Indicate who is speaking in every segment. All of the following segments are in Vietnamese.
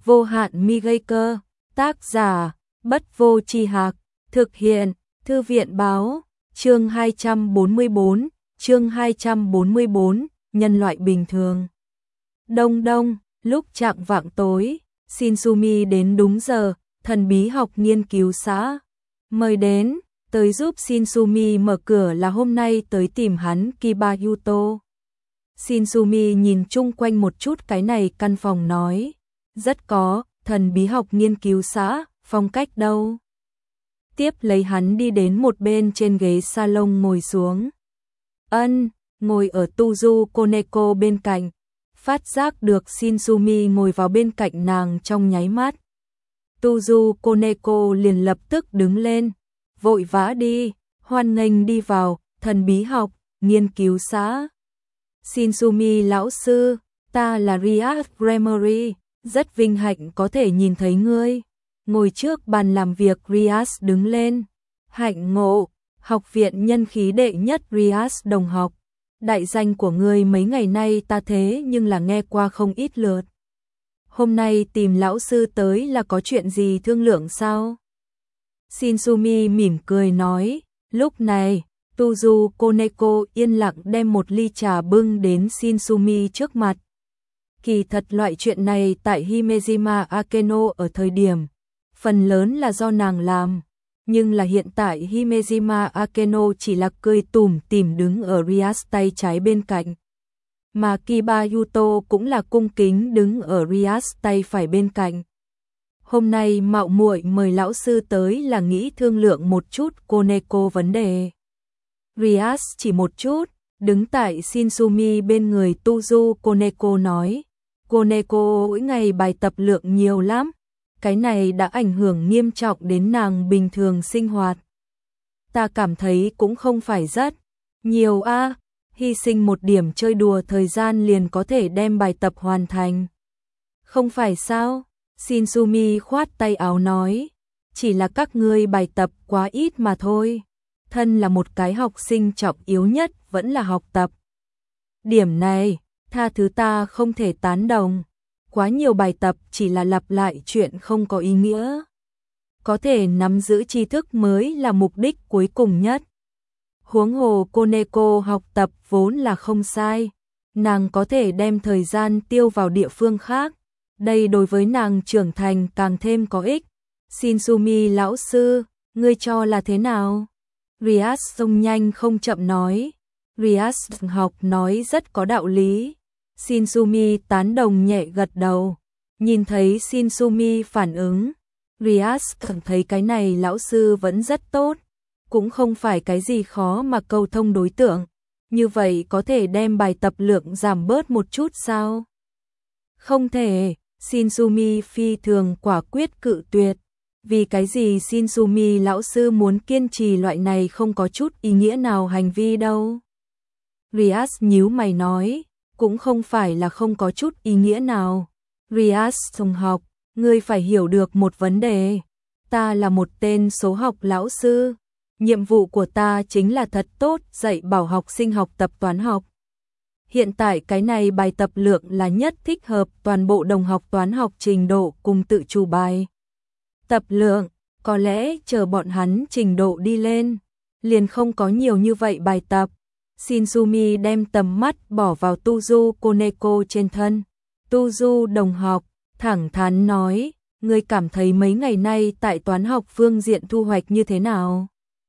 Speaker 1: vô hạn mi gây cơ, tác giả, Bất Vô Tri Hạc, thực hiện, Thư viện báo, chương 244, nhân loại bình thường. Đông đông, lúc chạng vạng tối, Shinsumi đến đúng giờ, thần bí học nghiên cứu xã mời đến, tới giúp Shinsumi mở cửa là hôm nay tới tìm hắn Kiba Yuto. Shinsumi nhìn chung quanh một chút cái này căn phòng nói, rất có, thần bí học nghiên cứu xã, phong cách đâu. Tiếp lấy hắn đi đến một bên trên ghế salon ngồi xuống. Ngồi ở Tuzu Koneko bên cạnh, phát giác được Shinsumi ngồi vào bên cạnh nàng trong nháy mắt. Tuzu Koneko liền lập tức đứng lên, vội vã đi, hoan nghênh đi vào, thần bí học, nghiên cứu xã. Shinsumi lão sư, ta là Rias Gremory, rất vinh hạnh có thể nhìn thấy ngươi. Ngồi trước bàn làm việc Rias đứng lên, hạnh ngộ, học viện nhân khí đệ nhất Rias đồng học. Đại danh của ngươi mấy ngày nay ta thế nhưng là nghe qua không ít lượt. Hôm nay tìm lão sư tới là có chuyện gì thương lượng sao? Shinsumi mỉm cười nói, lúc này, Tuzu Koneko yên lặng đem một ly trà bưng đến Shinsumi trước mặt. Kỳ thật loại chuyện này tại Himejima Akeno ở thời điểm, phần lớn là do nàng làm. Nhưng là hiện tại Himejima Akeno chỉ là cười tủm tỉm đứng ở Rias tay trái bên cạnh. Mà Kiba Yuto cũng là cung kính đứng ở Rias tay phải bên cạnh. Hôm nay mạo muội mời lão sư tới là nghĩ thương lượng một chút Koneko vấn đề. Rias chỉ một chút, đứng tại Shinsumi bên người Tuzu Koneko nói. Koneko mỗi ngày bài tập lượng nhiều lắm. Cái này đã ảnh hưởng nghiêm trọng đến nàng bình thường sinh hoạt. Ta cảm thấy cũng không phải rất nhiều hy sinh một điểm chơi đùa thời gian liền có thể đem bài tập hoàn thành. Không phải sao? Shinsumi khoát tay áo nói, chỉ là các ngươi bài tập quá ít mà thôi. Thân là một cái học sinh trọng yếu nhất vẫn là học tập. Điểm này, tha thứ ta không thể tán đồng. Quá nhiều bài tập chỉ là lặp lại chuyện không có ý nghĩa. Có thể nắm giữ tri thức mới là mục đích cuối cùng nhất. Huống hồ Koneko học tập vốn là không sai. Nàng có thể đem thời gian tiêu vào địa phương khác. Đây đối với nàng trưởng thành càng thêm có ích. Shinsumi lão sư, ngươi cho là thế nào? Rias không nhanh không chậm nói. Rias học nói rất có đạo lý. Shinsumi tán đồng nhẹ gật đầu. Nhìn thấy Shinsumi phản ứng, Rias cảm thấy cái này lão sư vẫn rất tốt. Cũng không phải cái gì khó mà cầu thông đối tượng. Như vậy có thể đem bài tập lượng giảm bớt một chút sao? Không thể, Shinsumi phi thường quả quyết cự tuyệt. Vì cái gì Shinsumi lão sư muốn kiên trì loại này không có chút ý nghĩa nào hành vi đâu? Rias nhíu mày nói. Cũng không phải là không có chút ý nghĩa nào. Rias đồng học, ngươi phải hiểu được một vấn đề. Ta là một tên số học lão sư. Nhiệm vụ của ta chính là thật tốt dạy bảo học sinh học tập toán học. Hiện tại cái này bài tập lượng là nhất thích hợp toàn bộ đồng học toán học trình độ cùng tự chủ bài. Tập lượng, có lẽ chờ bọn hắn trình độ đi lên, liền không có nhiều như vậy bài tập. Shinsumi đem tầm mắt bỏ vào Tuzu Koneko trên thân. Tuzu đồng học, thẳng thắn nói, ngươi cảm thấy mấy ngày nay tại toán học phương diện thu hoạch như thế nào?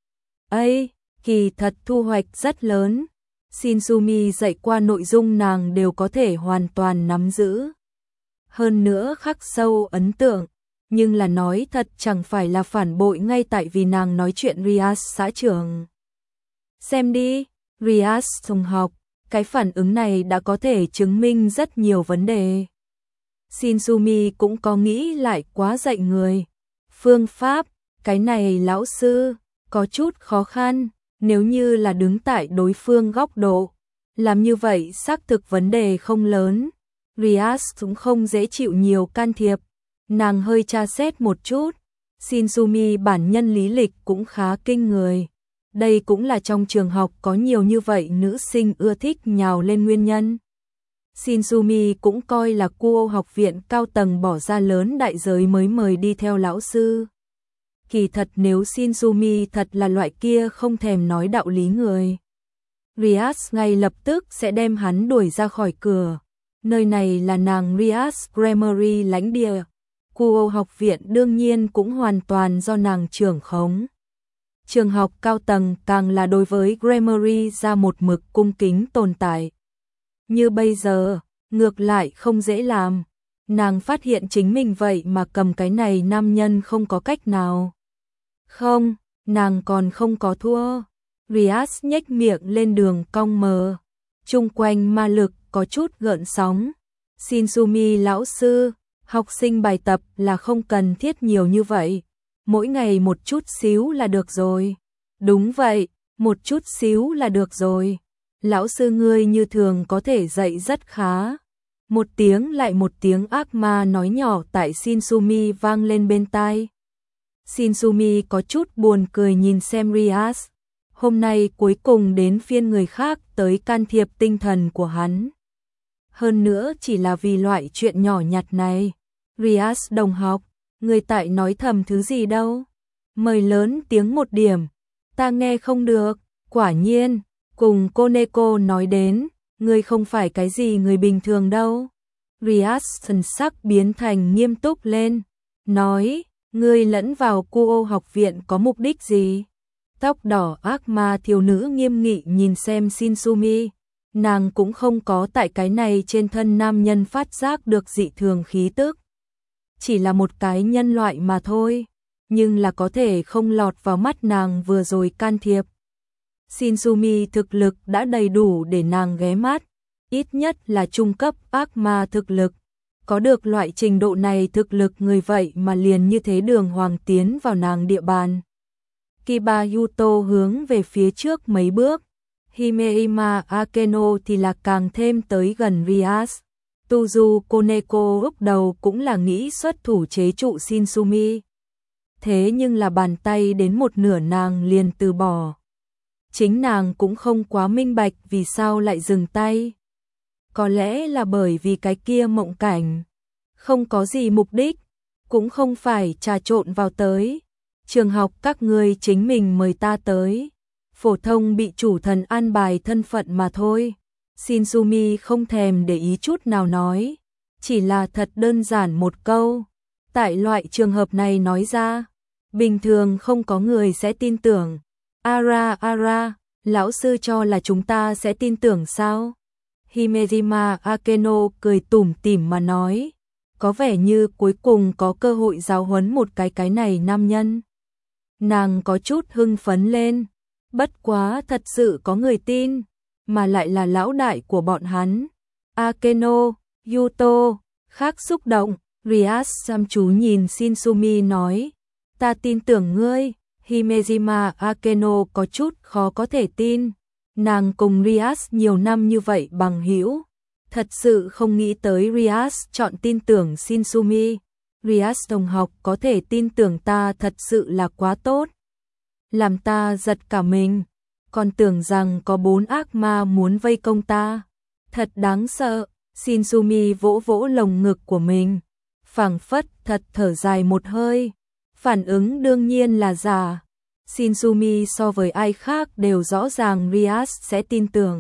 Speaker 1: Kỳ thật thu hoạch rất lớn. Shinsumi dạy qua nội dung nàng đều có thể hoàn toàn nắm giữ. Hơn nữa khắc sâu ấn tượng. Nhưng là nói thật chẳng phải là phản bội ngay tại vì nàng nói chuyện Rias xã trưởng. Xem đi. Rias đồng học, cái phản ứng này đã có thể chứng minh rất nhiều vấn đề. Shinsumi cũng có nghĩ lại quá dạy người. Phương pháp, cái này lão sư, có chút khó khăn, nếu như là đứng tại đối phương góc độ. Làm như vậy xác thực vấn đề không lớn. Rias cũng không dễ chịu nhiều can thiệp. Nàng hơi tra xét một chút. Shinsumi bản nhân lý lịch cũng khá kinh người. Đây cũng là trong trường học có nhiều như vậy nữ sinh ưa thích nhào lên nguyên nhân. Shinsumi cũng coi là Kuo học viện cao tầng bỏ ra lớn đại giới mới mời đi theo lão sư. Kỳ thật nếu Shinsumi thật là loại kia không thèm nói đạo lý người, Rias ngay lập tức sẽ đem hắn đuổi ra khỏi cửa. Nơi này là nàng Rias Grammary lãnh địa. Kuo học viện đương nhiên cũng hoàn toàn do nàng trưởng khống. Trường học cao tầng càng là đối với Grammary ra một mực cung kính tồn tại. Như bây giờ, ngược lại không dễ làm. Nàng phát hiện chính mình vậy mà cầm cái này nam nhân không có cách nào. Không, nàng còn không có thua. Rias nhếch miệng lên đường cong mờ. Chung quanh ma lực có chút gợn sóng. Shinsumi lão sư, học sinh bài tập là không cần thiết nhiều như vậy. Mỗi ngày một chút xíu là được rồi. Đúng vậy, một chút xíu là được rồi. Lão sư ngươi như thường có thể dạy rất khá. Một tiếng lại một tiếng ác ma nói nhỏ tại Shinsumi vang lên bên tai. Shinsumi có chút buồn cười nhìn xem Rias. Hôm nay cuối cùng đến phiên người khác tới can thiệp tinh thần của hắn. Hơn nữa chỉ là vì loại chuyện nhỏ nhặt này. Rias đồng học, người tại nói thầm thứ gì đâu? Mời lớn tiếng một điểm. Ta nghe không được. Quả nhiên, cùng cô Neko nói đến, ngươi không phải cái gì người bình thường đâu. Rias thần sắc biến thành nghiêm túc lên. Nói, ngươi lẫn vào Kuo học viện có mục đích gì? Tóc đỏ ác ma thiếu nữ nghiêm nghị nhìn xem Shinsumi. Nàng cũng không có tại cái này trên thân nam nhân phát giác được dị thường khí tức. Chỉ là một cái nhân loại mà thôi, nhưng là có thể không lọt vào mắt nàng vừa rồi can thiệp. Shinsumi thực lực đã đầy đủ để nàng ghé mắt, ít nhất là trung cấp ác ma thực lực. Có được loại trình độ này thực lực người vậy mà liền như thế đường hoàng tiến vào nàng địa bàn. Kiba Yuto hướng về phía trước mấy bước, Himeima Akeno thì là càng thêm tới gần Rias. Tuzu Koneko lúc đầu cũng là nghĩ xuất thủ chế trụ Shinsumi. Thế nhưng là bàn tay đến một nửa nàng liền từ bỏ. Chính nàng cũng không quá minh bạch vì sao lại dừng tay. Có lẽ là bởi vì cái kia mộng cảnh. Không có gì mục đích, cũng không phải trà trộn vào tới. Trường học các ngươi chính mình mời ta tới. Phổ thông bị chủ thần an bài thân phận mà thôi. Shinsumi không thèm để ý chút nào nói. Chỉ là thật đơn giản một câu. Tại loại trường hợp này nói ra, bình thường không có người sẽ tin tưởng. Ara, lão sư cho là chúng ta sẽ tin tưởng sao? Himejima Akeno cười tủm tỉm mà nói. Có vẻ như cuối cùng có cơ hội giáo huấn một cái này nam nhân. Nàng có chút hưng phấn lên. Bất quá thật sự có người tin, mà lại là lão đại của bọn hắn. Akeno, Yuto, khác xúc động. Rias chăm chú nhìn Shinsumi nói. Ta tin tưởng ngươi. Himejima Akeno có chút khó có thể tin. Nàng cùng Rias nhiều năm như vậy bằng hữu, thật sự không nghĩ tới Rias chọn tin tưởng Shinsumi. Rias đồng học có thể tin tưởng ta thật sự là quá tốt. Làm ta giật cả mình, còn tưởng rằng có 4 ác ma muốn vây công ta. Thật đáng sợ. Shinsumi vỗ vỗ lồng ngực của mình, phảng phất thật thở dài một hơi. Phản ứng đương nhiên là giả. Shinsumi so với ai khác đều rõ ràng Rias sẽ tin tưởng.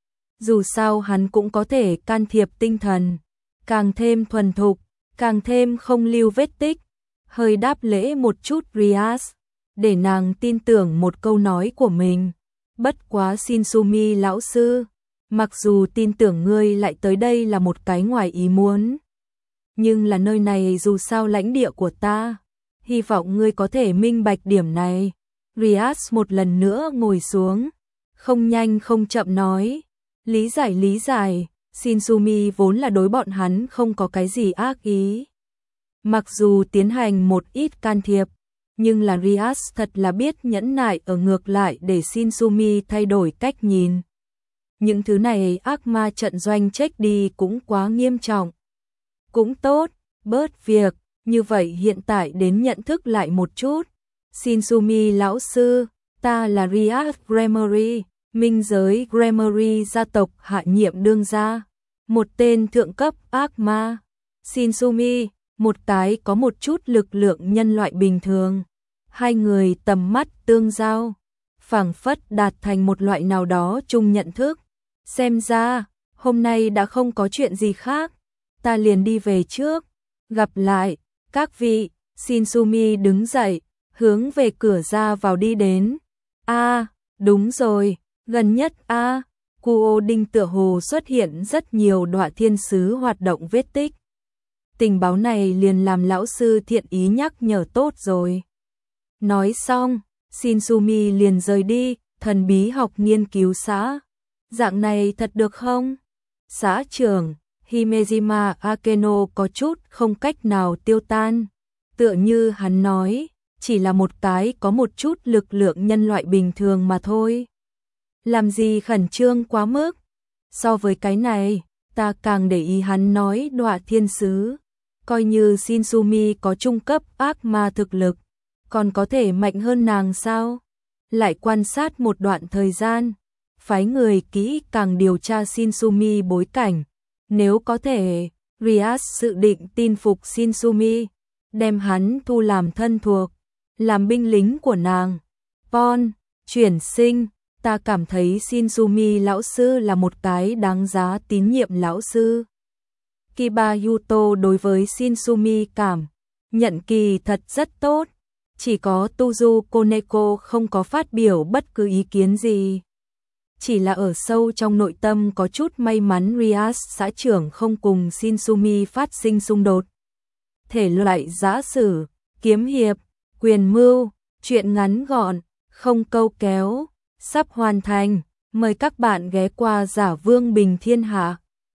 Speaker 1: Dù sao hắn cũng có thể can thiệp tinh thần, càng thêm thuần thục, càng thêm không lưu vết tích. Hơi đáp lễ một chút Rias, để nàng tin tưởng một câu nói của mình. Bất quá Shinsumi lão sư, mặc dù tin tưởng ngươi lại tới đây là một cái ngoài ý muốn, nhưng là nơi này dù sao lãnh địa của ta, hy vọng ngươi có thể minh bạch điểm này. Rias một lần nữa ngồi xuống, không nhanh không chậm nói. Lý giải, Shinsumi vốn là đối bọn hắn không có cái gì ác ý. Mặc dù tiến hành một ít can thiệp, nhưng là Rias thật là biết nhẫn nại ở ngược lại để Shinsumi thay đổi cách nhìn. Những thứ này ác ma trận doanh check đi cũng quá nghiêm trọng. Cũng tốt, bớt việc, như vậy hiện tại đến nhận thức lại một chút. Shinsumi lão sư, ta là Rias Grammary, minh giới Grammary gia tộc hạ nhiệm đương gia. một tên thượng cấp ác ma. Shinsumi, một cái có một chút lực lượng nhân loại bình thường. Hai người tầm mắt tương giao, phảng phất đạt thành một loại nào đó chung nhận thức. Xem ra, hôm nay đã không có chuyện gì khác, ta liền đi về trước. Gặp lại, các vị. Shinsumi đứng dậy, hướng về cửa ra vào đi đến. Đúng rồi, gần nhất Kuo Đinh tựa hồ xuất hiện rất nhiều đọa thiên sứ hoạt động vết tích. Tình báo này liền làm lão sư thiện ý nhắc nhở tốt rồi. Nói xong, Shinsumi liền rời đi, thần bí học nghiên cứu xã. Dạng này thật được không? Xã trưởng, Himejima Akeno có chút không cách nào tiêu tan. Tựa như hắn nói, chỉ là một cái có một chút lực lượng nhân loại bình thường mà thôi. Làm gì khẩn trương quá mức? So với cái này, ta càng để ý hắn nói đọa thiên sứ. Coi như Shinsumi có trung cấp ác ma thực lực, còn có thể mạnh hơn nàng sao? Lại quan sát một đoạn thời gian, phái người kỹ càng điều tra Shinsumi bối cảnh. Nếu có thể, Rias dự định tin phục Shinsumi, đem hắn thu làm thân thuộc, làm binh lính của nàng. Chuyển sinh, ta cảm thấy Shinsumi lão sư là một cái đáng giá tín nhiệm lão sư. Kiba Yuto đối với Shinsumi cảm nhận kỳ thật rất tốt, chỉ có Tuzu Koneko không có phát biểu bất cứ ý kiến gì. Chỉ là ở sâu trong nội tâm có chút may mắn Rias xã trưởng không cùng Shinsumi phát sinh xung đột. Thể loại giã sử, kiếm hiệp, quyền mưu, truyện ngắn gọn, không câu kéo, sắp hoàn thành. Mời các bạn ghé qua Giả Vương Bình Thiên Hạ.